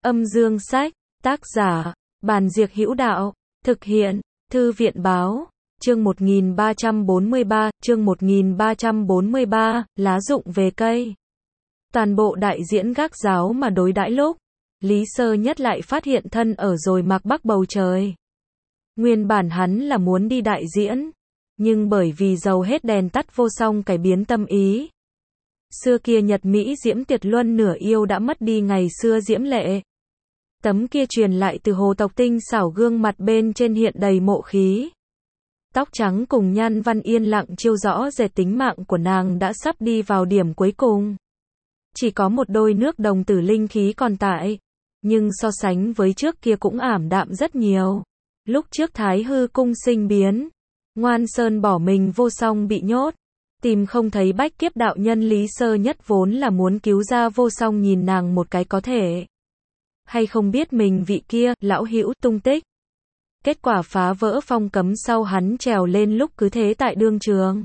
Âm dương sách, tác giả, Bàn Diệc Hữu Đạo, thực hiện, Thư viện báo, chương 1343, lá rụng về cây. Toàn bộ đại diễn gác giáo mà đối đãi lúc, Lý Sơ Nhất lại phát hiện thân ở rồi mạc bắc bầu trời. Nguyên bản hắn là muốn đi đại diễn, nhưng bởi vì dầu hết đèn tắt vô song cải biến tâm ý. Xưa kia Nhật Mỹ diễm tuyệt luân nửa yêu đã mất đi ngày xưa diễm lệ. Tấm kia truyền lại từ hồ tộc tinh xảo gương mặt bên trên hiện đầy mộ khí. Tóc trắng cùng nhan văn yên lặng chiêu rõ rệt tính mạng của nàng đã sắp đi vào điểm cuối cùng. Chỉ có một đôi nước đồng tử linh khí còn tại, nhưng so sánh với trước kia cũng ảm đạm rất nhiều. Lúc trước Thái Hư cung sinh biến, Ngoan Sơn bỏ mình vô song bị nhốt, tìm không thấy bách kiếp đạo nhân. Lý Sơ Nhất vốn là muốn cứu ra vô song nhìn nàng một cái có thể hay không biết mình vị kia, lão hữu tung tích. Kết quả phá vỡ phong cấm sau hắn trèo lên lúc cứ thế tại đương trường.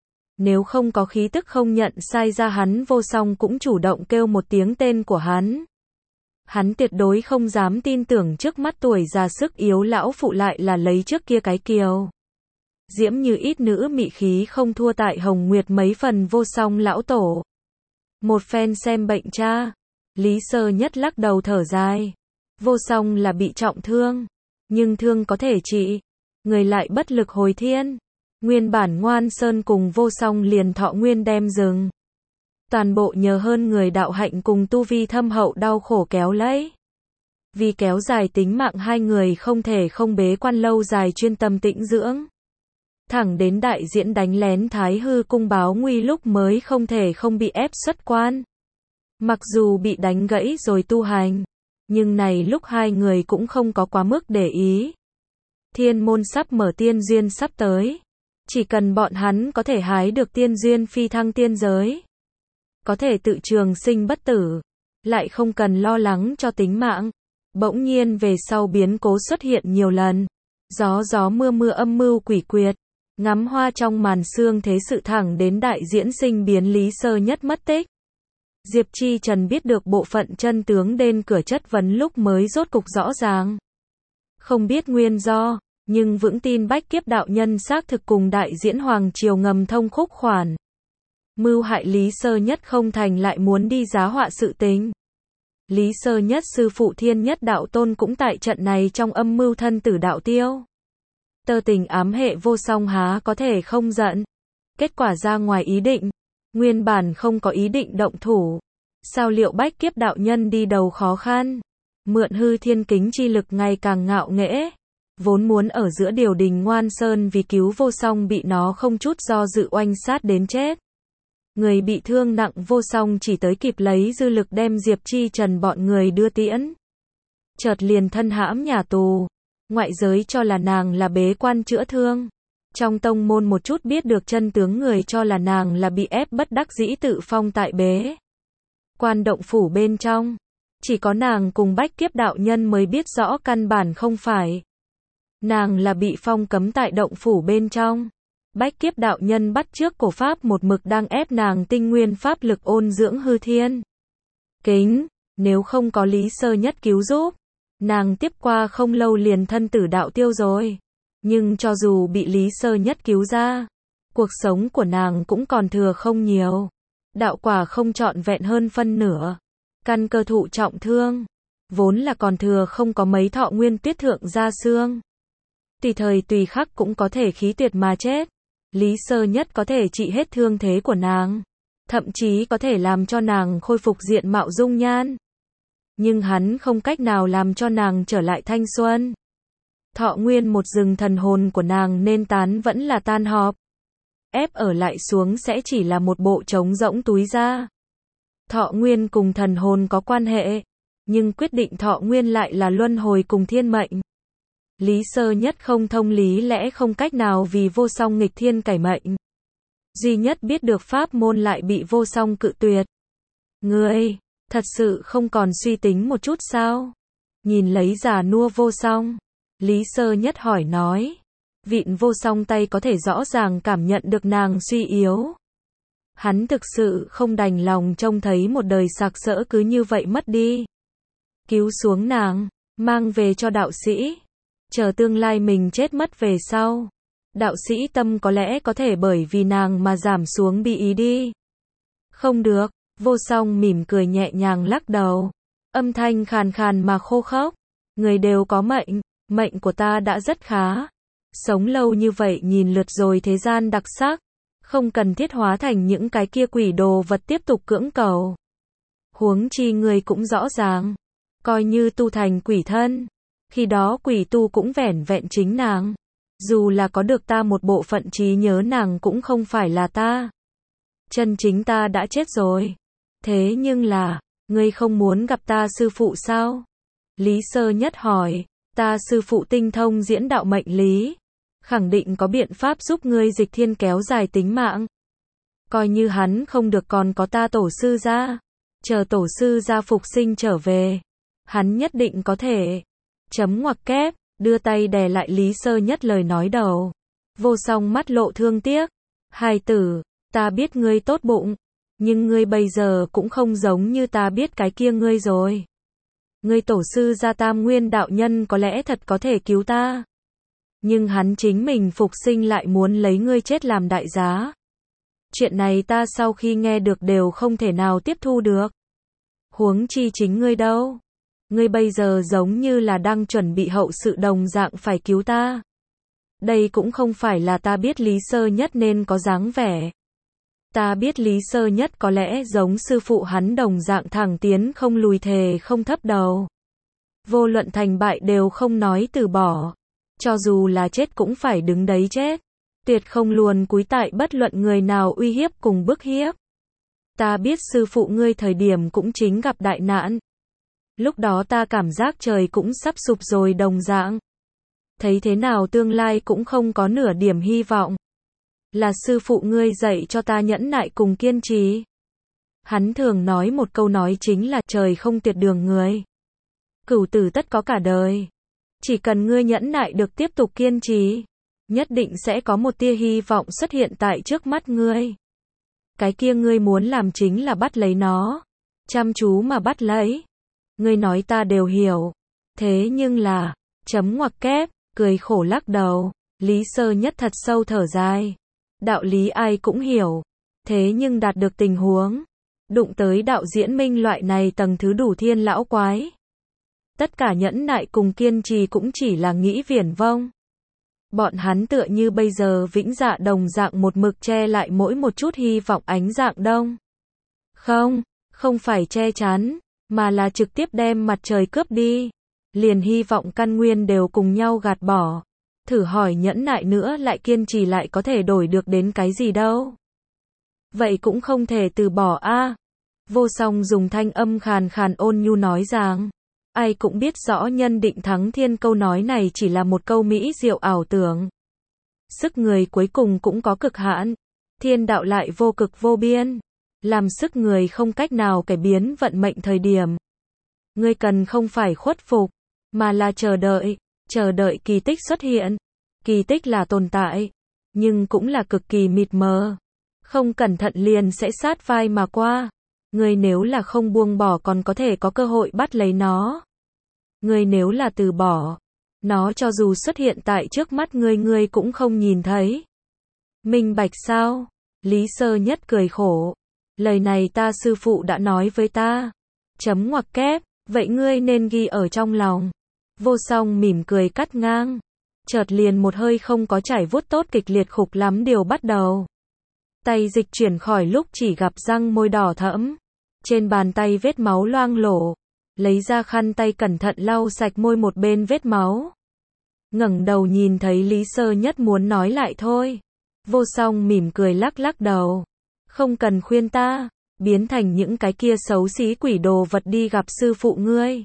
Nếu không có khí tức không nhận sai ra hắn vô song cũng chủ động kêu một tiếng tên của hắn. Hắn tuyệt đối không dám tin tưởng trước mắt tuổi già sức yếu lão phụ lại là lấy trước kia cái kiều diễm như ít nữ mị khí không thua tại Hồng Nguyệt mấy phần vô song lão tổ. Một phen xem bệnh cha, Lý Sơ Nhất lắc đầu thở dài. Vô song là bị trọng thương, nhưng thương có thể trị, người lại bất lực hồi thiên. Nguyên bản Ngoan Sơn cùng vô song liền thọ nguyên đem dừng. Toàn bộ nhờ hơn người đạo hạnh cùng tu vi thâm hậu đau khổ kéo lấy. Vì kéo dài tính mạng hai người không thể không bế quan lâu dài chuyên tâm tĩnh dưỡng. Thẳng đến đại diễn đánh lén Thái Hư cung báo nguy lúc mới không thể không bị ép xuất quan. Mặc dù bị đánh gãy rồi tu hành, nhưng này lúc hai người cũng không có quá mức để ý. Thiên môn sắp mở, tiên duyên sắp tới. Chỉ cần bọn hắn có thể hái được tiên duyên phi thăng tiên giới, có thể tự trường sinh bất tử, lại không cần lo lắng cho tính mạng. Bỗng nhiên về sau biến cố xuất hiện nhiều lần. Gió mưa âm mưu quỷ quyệt. Ngắm hoa trong màn sương thế sự thẳng đến đại diễn sinh biến Lý Sơ Nhất mất tích. Diệp Chi Trần biết được bộ phận chân tướng đến cửa chất vấn lúc mới rốt cục rõ ràng. Không biết nguyên do, nhưng vững tin bách kiếp đạo nhân xác thực cùng đại diễn hoàng triều ngầm thông khúc khoản. Mưu hại Lý Sơ Nhất không thành lại muốn đi giá họa sự tình. Lý Sơ Nhất sư phụ Thiên Nhất đạo tôn cũng tại trận này trong âm mưu thân tử đạo tiêu. Tơ tình ám hệ vô song há có thể không giận. Kết quả ra ngoài ý định. Nguyên bản không có ý định động thủ. Sao liệu bách kiếp đạo nhân đi đầu khó khăn. Mượn hư thiên kính chi lực ngày càng ngạo nghễ. Vốn muốn ở giữa điều đình Ngoan Sơn vì cứu vô song bị nó không chút do dự oanh sát đến chết. Người bị thương nặng vô song chỉ tới kịp lấy dư lực đem Diệp Chi Trần bọn người đưa tiễn. Chợt liền thân hãm nhà tù. Ngoại giới cho là nàng là bế quan chữa thương. Trong tông môn một chút biết được chân tướng người cho là nàng là bị ép bất đắc dĩ tự phong tại bế quan động phủ bên trong. Chỉ có nàng cùng bách kiếp đạo nhân mới biết rõ căn bản không phải. Nàng là bị phong cấm tại động phủ bên trong. Bách kiếp đạo nhân bắt chước cổ pháp một mực đang ép nàng tinh nguyên pháp lực ôn dưỡng hư thiên kính. Nếu không có Lý Sơ Nhất cứu giúp, nàng tiếp qua không lâu liền thân tử đạo tiêu rồi. Nhưng cho dù bị Lý Sơ Nhất cứu ra, cuộc sống của nàng cũng còn thừa không nhiều. Đạo quả không trọn vẹn hơn phân nửa. Căn cơ thụ trọng thương, vốn là còn thừa không có mấy thọ nguyên tuyết thượng ra xương. Tùy thời tùy khắc cũng có thể khí tuyệt mà chết. Lý Sơ Nhất có thể trị hết thương thế của nàng, thậm chí có thể làm cho nàng khôi phục diện mạo dung nhan. Nhưng hắn không cách nào làm cho nàng trở lại thanh xuân. Thọ nguyên một rừng thần hồn của nàng nên tán vẫn là tan họp. Ép ở lại xuống sẽ chỉ là một bộ trống rỗng túi da. Thọ nguyên cùng thần hồn có quan hệ, nhưng quyết định thọ nguyên lại là luân hồi cùng thiên mệnh. Lý Sơ Nhất không thông lý lẽ không cách nào vì vô song nghịch thiên cải mệnh. Duy nhất biết được pháp môn lại bị vô song cự tuyệt. Ngươi, thật sự không còn suy tính một chút sao? Nhìn lấy già nua vô song, Lý Sơ Nhất hỏi nói. Vịn vô song tay có thể rõ ràng cảm nhận được nàng suy yếu. Hắn thực sự không đành lòng trông thấy một đời sặc sỡ cứ như vậy mất đi. cứu xuống nàng, mang về cho đạo sĩ. Chờ tương lai mình chết mất về sau. Đạo sĩ tâm có lẽ có thể bởi vì nàng mà giảm xuống bi ý đi. Không được, Vô Song mỉm cười nhẹ nhàng lắc đầu. Âm thanh khàn khàn mà khô khốc. Người đều có mệnh, mệnh của ta đã rất khá. Sống lâu như vậy nhìn lượt rồi thế gian đặc sắc. Không cần thiết hóa thành những cái kia quỷ đồ vật tiếp tục cưỡng cầu. Huống chi người cũng rõ ràng. Coi như tu thành quỷ thân. Khi đó quỷ tu cũng vẻn vẹn chính nàng. Dù là có được ta một bộ phận trí nhớ nàng cũng không phải là ta. Chân chính ta đã chết rồi. Thế nhưng là, ngươi không muốn gặp ta sư phụ sao? Lý Sơ Nhất hỏi, ta sư phụ tinh thông diễn đạo mệnh lý. Khẳng định có biện pháp giúp ngươi dịch thiên kéo dài tính mạng. Coi như hắn không được còn có ta tổ sư gia. Chờ tổ sư gia phục sinh trở về. Hắn nhất định có thể. Chấm ngoặc kép, đưa tay đè lại Lý Sơ Nhất lời nói đầu. Vô Song mắt lộ thương tiếc. Hài tử, ta biết ngươi tốt bụng. Nhưng ngươi bây giờ cũng không giống như ta biết cái kia ngươi rồi. Ngươi tổ sư gia Tam Nguyên đạo nhân có lẽ thật có thể cứu ta. Nhưng hắn chính mình phục sinh lại muốn lấy ngươi chết làm đại giá. Chuyện này ta sau khi nghe được đều không thể nào tiếp thu được. Huống chi chính ngươi đâu. Ngươi bây giờ giống như là đang chuẩn bị hậu sự đồng dạng phải cứu ta. Đây cũng không phải là ta biết Lý Sơ Nhất nên có dáng vẻ. Ta biết Lý Sơ Nhất có lẽ giống sư phụ hắn đồng dạng thẳng tiến không lùi thề không thấp đầu. Vô luận thành bại đều không nói từ bỏ. Cho dù là chết cũng phải đứng đấy chết. Tuyệt không luồn cúi tại bất luận người nào uy hiếp cùng bức hiếp. Ta biết sư phụ ngươi thời điểm cũng chính gặp đại nạn. Lúc đó ta cảm giác trời cũng sắp sụp rồi đồng dạng. Thấy thế nào tương lai cũng không có nửa điểm hy vọng. Là sư phụ ngươi dạy cho ta nhẫn nại cùng kiên trì. Hắn thường nói một câu nói chính là trời không tuyệt đường người. Cửu tử tất có cả đời. Chỉ cần ngươi nhẫn nại được tiếp tục kiên trì, nhất định sẽ có một tia hy vọng xuất hiện tại trước mắt ngươi. Cái kia ngươi muốn làm chính là bắt lấy nó. Chăm chú mà bắt lấy. Ngươi nói ta đều hiểu. Thế nhưng là, chấm ngoặc kép, cười khổ lắc đầu. Lý Sơ Nhất thật sâu thở dài. Đạo lý ai cũng hiểu. Thế nhưng đạt được tình huống. Đụng tới đạo diễn minh loại này tầng thứ đủ thiên lão quái. Tất cả nhẫn nại cùng kiên trì cũng chỉ là nghĩ viển vông. Bọn hắn tựa như bây giờ vĩnh dạ đồng dạng một mực che lại mỗi một chút hy vọng ánh dạng đông. Không, không phải che chắn, mà là trực tiếp đem mặt trời cướp đi. Liền hy vọng căn nguyên đều cùng nhau gạt bỏ. Thử hỏi nhẫn nại nữa lại kiên trì lại có thể đổi được đến cái gì đâu. Vậy cũng không thể từ bỏ a. Vô Song dùng thanh âm khàn khàn ôn nhu nói rằng. Ai cũng biết rõ nhân định thắng thiên câu nói này chỉ là một câu mỹ diệu ảo tưởng. Sức người cuối cùng cũng có cực hạn. Thiên đạo lại vô cực vô biên. Làm sức người không cách nào cải biến vận mệnh thời điểm. Ngươi cần không phải khuất phục, mà là chờ đợi kỳ tích xuất hiện. Kỳ tích là tồn tại, nhưng cũng là cực kỳ mịt mờ. Không cẩn thận liền sẽ sát vai mà qua. Ngươi nếu là không buông bỏ còn có thể có cơ hội bắt lấy nó. Ngươi nếu là từ bỏ, nó cho dù xuất hiện tại trước mắt ngươi cũng không nhìn thấy. Minh bạch sao? Lý Sơ Nhất cười khổ. Lời này ta sư phụ đã nói với ta. Chấm ngoặc kép, vậy ngươi nên ghi ở trong lòng. Vô Song mỉm cười cắt ngang. Chợt liền một hơi không có chảy vuốt tốt kịch liệt khục lắm điều bắt đầu. Tay dịch chuyển khỏi lúc chỉ gặp răng môi đỏ thẫm. Trên bàn tay vết máu loang lổ. Lấy ra khăn tay cẩn thận lau sạch môi một bên vết máu. Ngẩng đầu nhìn thấy Lý Sơ Nhất muốn nói lại thôi. Vô Song mỉm cười lắc lắc đầu. Không cần khuyên ta, biến thành những cái kia xấu xí quỷ đồ vật đi gặp sư phụ ngươi.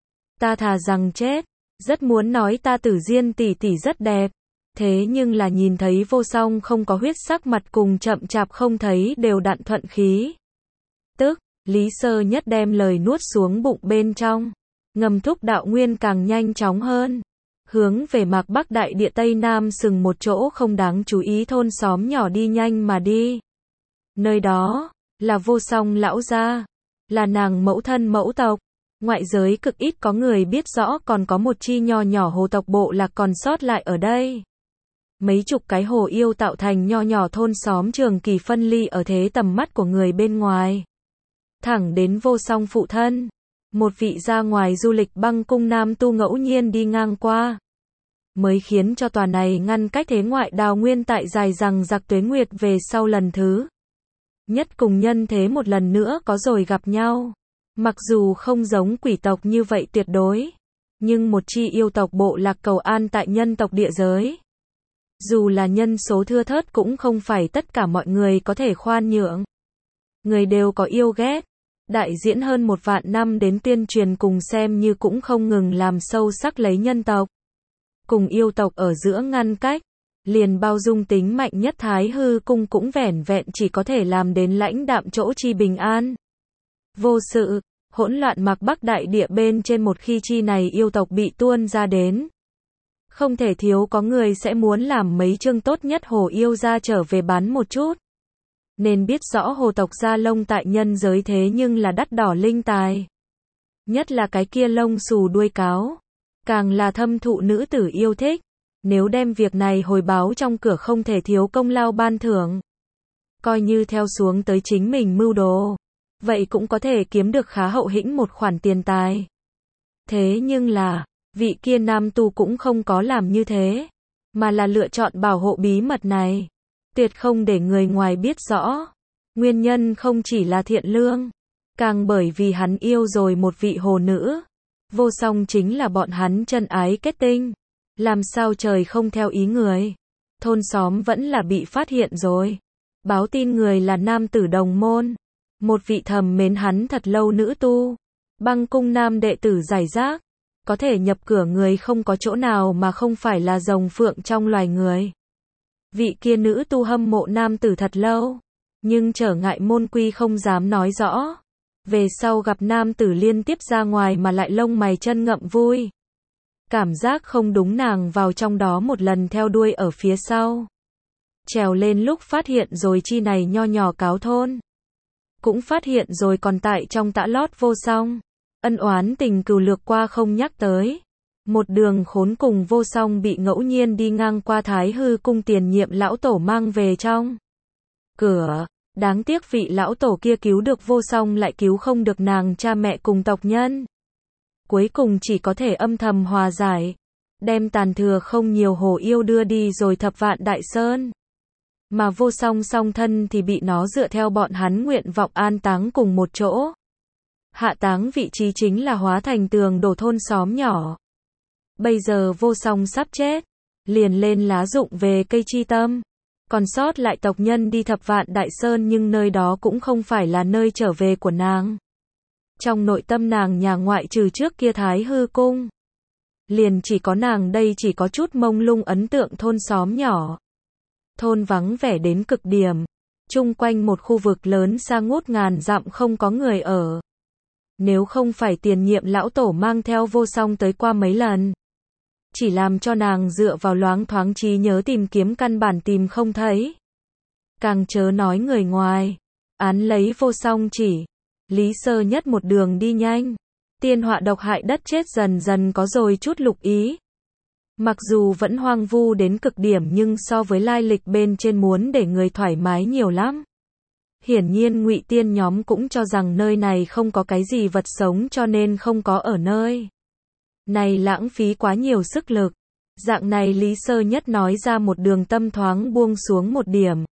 Ta thà rằng chết, rất muốn nói ta Tử Diên tỷ tỷ rất đẹp. Thế nhưng là nhìn thấy Vô Song không có huyết sắc mặt cùng chậm chạp không thấy đều đặn thuận khí. Tức, Lý Sơ Nhất đem lời nuốt xuống bụng bên trong. Ngầm thúc đạo nguyên càng nhanh chóng hơn. Hướng về mạc Bắc Đại Địa Tây Nam sừng một chỗ không đáng chú ý thôn xóm nhỏ đi nhanh mà đi. Nơi đó, là Vô Song lão gia. Là nàng mẫu thân mẫu tộc. Ngoại giới cực ít có người biết rõ còn có một chi nho nhỏ hồ tộc bộ lạc còn sót lại ở đây. Mấy chục cái hồ yêu tạo thành nho nhỏ thôn xóm trường kỳ phân ly ở thế tầm mắt của người bên ngoài. Thẳng đến Vô Song phụ thân, một vị ra ngoài du lịch Băng Cung nam tu ngẫu nhiên đi ngang qua, mới khiến cho tòa này ngăn cách thế ngoại đào nguyên tại dài rằng giặc tuế nguyệt về sau lần thứ nhất cùng nhân thế một lần nữa có rồi gặp nhau. Mặc dù không giống quỷ tộc như vậy tuyệt đối, nhưng một chi yêu tộc bộ lạc cầu an tại nhân tộc địa giới. Dù là nhân số thưa thớt cũng không phải tất cả mọi người có thể khoan nhượng. Người đều có yêu ghét. Đại diễn hơn 1 vạn năm đến tuyên truyền cùng xem như cũng không ngừng làm sâu sắc lấy nhân tộc cùng yêu tộc ở giữa ngăn cách. Liền bao dung tính mạnh nhất Thái Hư Cung cũng vẻn vẹn chỉ có thể làm đến lãnh đạm chỗ chi bình an. Vô sự, hỗn loạn Mạc Bắc đại địa bên trên một khi chi này yêu tộc bị tuôn ra đến. Không thể thiếu có người sẽ muốn làm mấy chương tốt nhất hồ yêu ra trở về bán một chút. Nên biết rõ hồ tộc da lông tại nhân giới thế nhưng là đắt đỏ linh tài. Nhất là cái kia lông xù đuôi cáo. Càng là thâm thụ nữ tử yêu thích. Nếu đem việc này hồi báo trong cửa không thể thiếu công lao ban thưởng. Coi như theo xuống tới chính mình mưu đồ. Vậy cũng có thể kiếm được khá hậu hĩnh một khoản tiền tài. Thế nhưng là, vị kia nam tu cũng không có làm như thế. Mà là lựa chọn bảo hộ bí mật này. Tuyệt không để người ngoài biết rõ. Nguyên nhân không chỉ là thiện lương. Càng bởi vì hắn yêu rồi một vị hồ nữ. Vô Song chính là bọn hắn chân ái kết tinh. Làm sao trời không theo ý người. Thôn xóm vẫn là bị phát hiện rồi. Báo tin người là nam tử đồng môn. Một vị thầm mến hắn thật lâu nữ tu. Băng Cung nam đệ tử giải rác. Có thể nhập cửa người không có chỗ nào mà không phải là rồng phượng trong loài người. Vị kia nữ tu hâm mộ nam tử thật lâu. Nhưng trở ngại môn quy không dám nói rõ. Về sau gặp nam tử liên tiếp ra ngoài mà lại lông mày chân ngậm vui. Cảm giác không đúng nàng vào trong đó một lần theo đuôi ở phía sau. Trèo lên lúc phát hiện rồi chi này nho nhỏ cáo thôn. Cũng phát hiện rồi còn tại trong tã lót Vô Song. Ân oán tình cừu lược qua không nhắc tới. Một đường khốn cùng Vô Song bị ngẫu nhiên đi ngang qua Thái Hư Cung tiền nhiệm lão tổ mang về trong cửa. Đáng tiếc vị lão tổ kia cứu được Vô Song lại cứu không được nàng cha mẹ cùng tộc nhân. Cuối cùng chỉ có thể âm thầm hòa giải. Đem tàn thừa không nhiều hồ yêu đưa đi rồi Thập Vạn Đại Sơn. Mà Vô Song song thân thì bị nó dựa theo bọn hắn nguyện vọng an táng cùng một chỗ. Hạ táng vị trí chính là hóa thành tường đổ thôn xóm nhỏ. Bây giờ Vô Song sắp chết. Liền lên lá rụng về cây chi tâm. Còn sót lại tộc nhân đi Thập Vạn Đại Sơn nhưng nơi đó cũng không phải là nơi trở về của nàng. Trong nội tâm nàng nhà ngoại trừ trước kia Thái Hư Cung. Liền chỉ có nàng đây chỉ có chút mông lung ấn tượng thôn xóm nhỏ. Thôn vắng vẻ đến cực điểm. Chung quanh một khu vực lớn xa ngút ngàn dặm không có người ở. Nếu không phải tiền nhiệm lão tổ mang theo Vô Song tới qua mấy lần. Chỉ làm cho nàng dựa vào loáng thoáng trí nhớ tìm kiếm căn bản tìm không thấy. Càng chớ nói người ngoài. Án lấy Vô Song chỉ. Lý Sơ Nhất một đường đi nhanh. Tiên họa độc hại đất chết dần dần có rồi chút lục ý. Mặc dù vẫn hoang vu đến cực điểm nhưng so với lai lịch bên trên muốn để người thoải mái nhiều lắm. Hiển nhiên Ngụy Tiên nhóm cũng cho rằng nơi này không có cái gì vật sống cho nên không có ở nơi này lãng phí quá nhiều sức lực. Dạng này Lý Sơ Nhất nói ra một đường tâm thoáng buông xuống một điểm.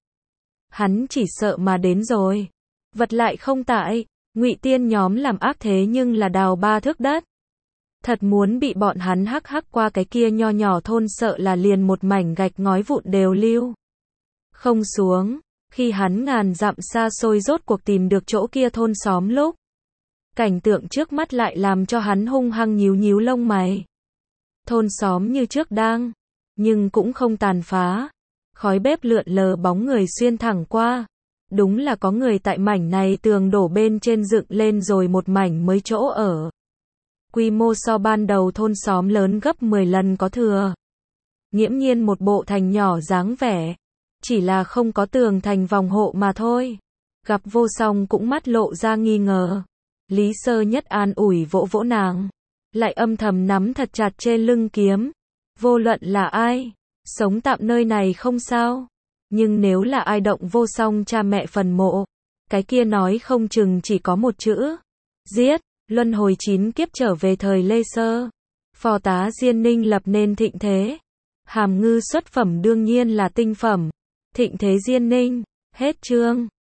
Hắn chỉ sợ mà đến rồi. Vật lại không tại. Ngụy Tiên nhóm làm ác thế nhưng là đào 3 thước đất. Thật muốn bị bọn hắn hắc hắc qua cái kia nho nhỏ thôn sợ là liền một mảnh gạch ngói vụn đều lưu không xuống. Khi hắn ngàn dặm xa xôi rốt cuộc tìm được chỗ kia thôn xóm lúc. Cảnh tượng trước mắt lại làm cho hắn hung hăng nhíu nhíu lông mày. Thôn xóm như trước đang, nhưng cũng không tàn phá. Khói bếp lượn lờ bóng người xuyên thẳng qua. Đúng là có người tại mảnh này tường đổ bên trên dựng lên rồi một mảnh mới chỗ ở. Quy mô so ban đầu thôn xóm lớn gấp 10 lần có thừa. Nghiễm nhiên một bộ thành nhỏ dáng vẻ. Chỉ là không có tường thành vòng hộ mà thôi. Gặp Vô Song cũng mắt lộ ra nghi ngờ. Lý Sơ Nhất an ủi vỗ vỗ nàng, lại âm thầm nắm thật chặt trên lưng kiếm. Vô luận là ai, sống tạm nơi này không sao. Nhưng nếu là ai động vô song cha mẹ phần mộ, cái kia nói không chừng chỉ có một chữ. Giết, luân hồi 9 kiếp trở về thời Lê Sơ. Phò tá Diên Ninh lập nên thịnh thế. Hàm Ngư xuất phẩm đương nhiên là tinh phẩm. Thịnh thế Diên Ninh, hết chương.